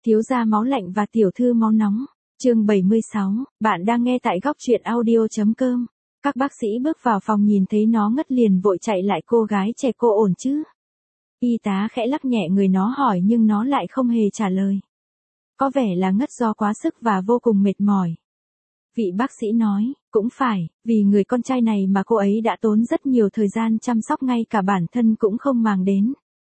Thiếu gia máu lạnh và tiểu thư máu nóng. Chương 76, bạn đang nghe tại góc truyện audio.com. Các bác sĩ bước vào phòng nhìn thấy nó ngất liền vội chạy lại, cô gái trẻ cô ổn chứ? Y tá khẽ lắc nhẹ người nó hỏi nhưng nó lại không hề trả lời. Có vẻ là ngất do quá sức và vô cùng mệt mỏi. Vị bác sĩ nói, cũng phải, vì người con trai này mà cô ấy đã tốn rất nhiều thời gian chăm sóc ngay cả bản thân cũng không màng đến.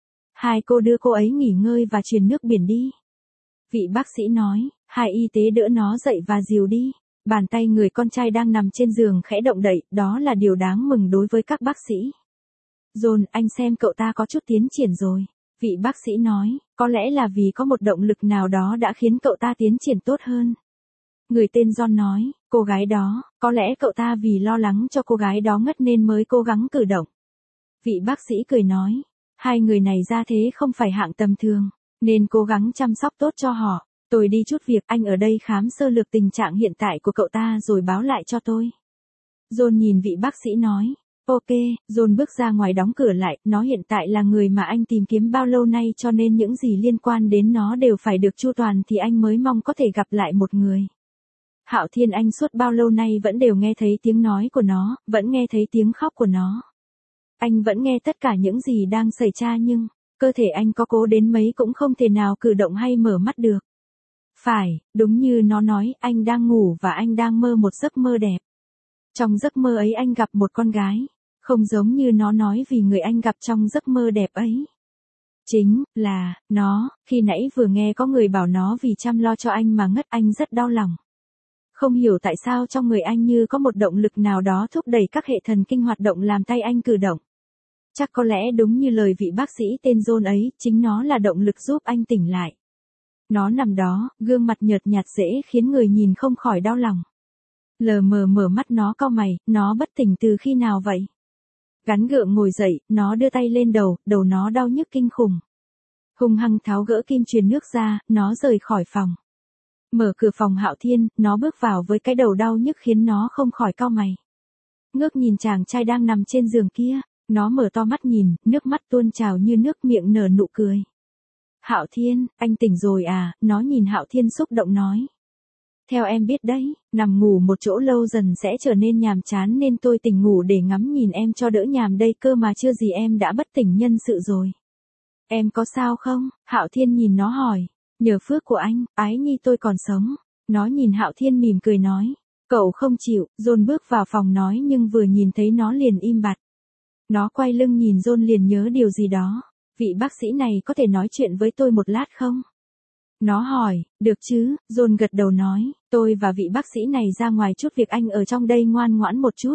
Hai cô đưa cô ấy nghỉ ngơi và truyền nước biển đi. Vị bác sĩ nói, hai y tế đỡ nó dậy và dìu đi. Bàn tay người con trai đang nằm trên giường khẽ động đậy, đó là điều đáng mừng đối với các bác sĩ. John, anh xem cậu ta có chút tiến triển rồi. Vị bác sĩ nói, có lẽ là vì có một động lực nào đó đã khiến cậu ta tiến triển tốt hơn. Người tên John nói, cô gái đó, có lẽ cậu ta vì lo lắng cho cô gái đó ngất nên mới cố gắng cử động. Vị bác sĩ cười nói, hai người này ra thế không phải hạng tầm thường, nên cố gắng chăm sóc tốt cho họ. Tôi đi chút việc, anh ở đây khám sơ lược tình trạng hiện tại của cậu ta rồi báo lại cho tôi. John nhìn vị bác sĩ nói, ok. John bước ra ngoài đóng cửa lại, nó hiện tại là người mà anh tìm kiếm bao lâu nay cho nên những gì liên quan đến nó đều phải được chu toàn thì anh mới mong có thể gặp lại một người. Hạo Thiên, anh suốt bao lâu nay vẫn đều nghe thấy tiếng nói của nó, vẫn nghe thấy tiếng khóc của nó. Anh vẫn nghe tất cả những gì đang xảy ra nhưng, cơ thể anh có cố đến mấy cũng không thể nào cử động hay mở mắt được. Phải, đúng như nó nói, anh đang ngủ và anh đang mơ một giấc mơ đẹp. Trong giấc mơ ấy anh gặp một con gái, không giống như nó nói vì người anh gặp trong giấc mơ đẹp ấy chính là nó. Khi nãy vừa nghe có người bảo nó vì chăm lo cho anh mà ngất, anh rất đau lòng. Không hiểu tại sao trong người anh như có một động lực nào đó thúc đẩy các hệ thần kinh hoạt động làm tay anh cử động. Chắc có lẽ đúng như lời vị bác sĩ tên John ấy, chính nó là động lực giúp anh tỉnh lại. Nó nằm đó, gương mặt nhợt nhạt dễ khiến người nhìn không khỏi đau lòng. Lờ mờ mở mắt nó cau mày, nó bất tỉnh từ khi nào vậy? Gắn gượng ngồi dậy, nó đưa tay lên đầu nó đau nhức kinh khủng. Hung hăng tháo gỡ kim truyền nước ra, nó rời khỏi phòng. Mở cửa phòng Hạo Thiên, nó bước vào với cái đầu đau nhức khiến nó không khỏi cau mày. Ngước nhìn chàng trai đang nằm trên giường kia, nó mở to mắt nhìn, nước mắt tuôn trào như nước, miệng nở nụ cười. Hạo Thiên, anh tỉnh rồi à? Nó nhìn Hạo Thiên xúc động nói. Theo em biết đấy, nằm ngủ một chỗ lâu dần sẽ trở nên nhàm chán nên tôi tỉnh ngủ để ngắm nhìn em cho đỡ nhàm đây cơ mà, chưa gì em đã bất tỉnh nhân sự rồi. Em có sao không? Hạo Thiên nhìn nó hỏi. Nhờ phước của anh, ái nhi tôi còn sống. Nó nhìn Hạo Thiên mỉm cười nói. Cậu không chịu. John bước vào phòng nói nhưng vừa nhìn thấy nó liền im bặt. Nó quay lưng nhìn John liền nhớ điều gì đó. Vị bác sĩ này có thể nói chuyện với tôi một lát không? Nó hỏi, được chứ? John gật đầu nói, tôi và vị bác sĩ này ra ngoài chút việc, anh ở trong đây ngoan ngoãn một chút.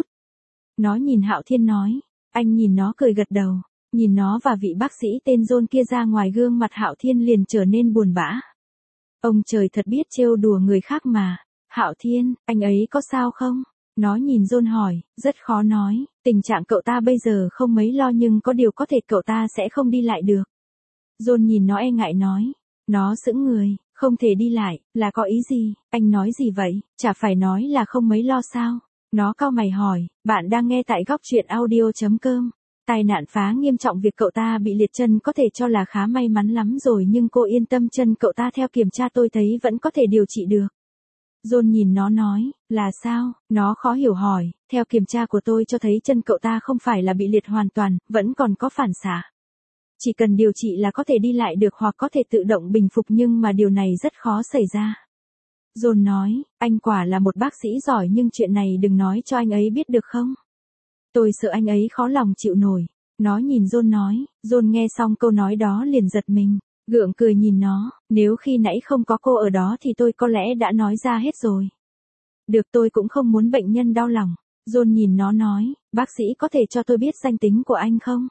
Nó nhìn Hạo Thiên nói, anh nhìn nó cười gật đầu, nhìn nó và vị bác sĩ tên John kia ra ngoài, gương mặt Hạo Thiên liền trở nên buồn bã. Ông trời thật biết trêu đùa người khác mà. Hạo Thiên, anh ấy có sao không? Nó nhìn John hỏi, rất khó nói, tình trạng cậu ta bây giờ không mấy lo nhưng có điều có thể cậu ta sẽ không đi lại được. John nhìn nó e ngại nói. Nó sững người, không thể đi lại, là có ý gì? Anh nói gì vậy? Chả phải nói là không mấy lo sao? Nó cau mày hỏi, bạn đang nghe tại góc truyện audio.com. Tai nạn phá nghiêm trọng, việc cậu ta bị liệt chân có thể cho là khá may mắn lắm rồi nhưng cô yên tâm, chân cậu ta theo kiểm tra tôi thấy vẫn có thể điều trị được. John nhìn nó nói, là sao? Nó khó hiểu hỏi, theo kiểm tra của tôi cho thấy chân cậu ta không phải là bị liệt hoàn toàn, vẫn còn có phản xạ. Chỉ cần điều trị là có thể đi lại được hoặc có thể tự động bình phục nhưng mà điều này rất khó xảy ra. John nói, anh quả là một bác sĩ giỏi nhưng chuyện này đừng nói cho anh ấy biết được không? Tôi sợ anh ấy khó lòng chịu nổi. Nó nhìn John nói, John nghe xong câu nói đó liền giật mình, gượng cười nhìn nó, nếu khi nãy không có cô ở đó thì tôi có lẽ đã nói ra hết rồi. Được, tôi cũng không muốn bệnh nhân đau lòng. John nhìn nó nói, bác sĩ có thể cho tôi biết danh tính của anh không?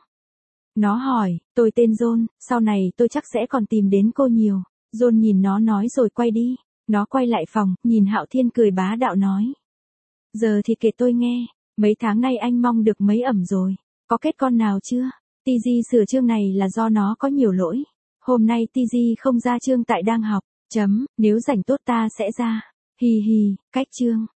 Nó hỏi, tôi tên John, sau này tôi chắc sẽ còn tìm đến cô nhiều. John nhìn nó nói rồi quay đi. Nó quay lại phòng, nhìn Hạo Thiên cười bá đạo nói. Giờ thì kể tôi nghe, mấy tháng nay anh mong được mấy ẩm rồi, có kết con nào chưa? TG sửa chương này là do nó có nhiều lỗi. Hôm nay TG không ra chương tại đang học, nếu rảnh tốt ta sẽ ra. Hi hi, cách chương.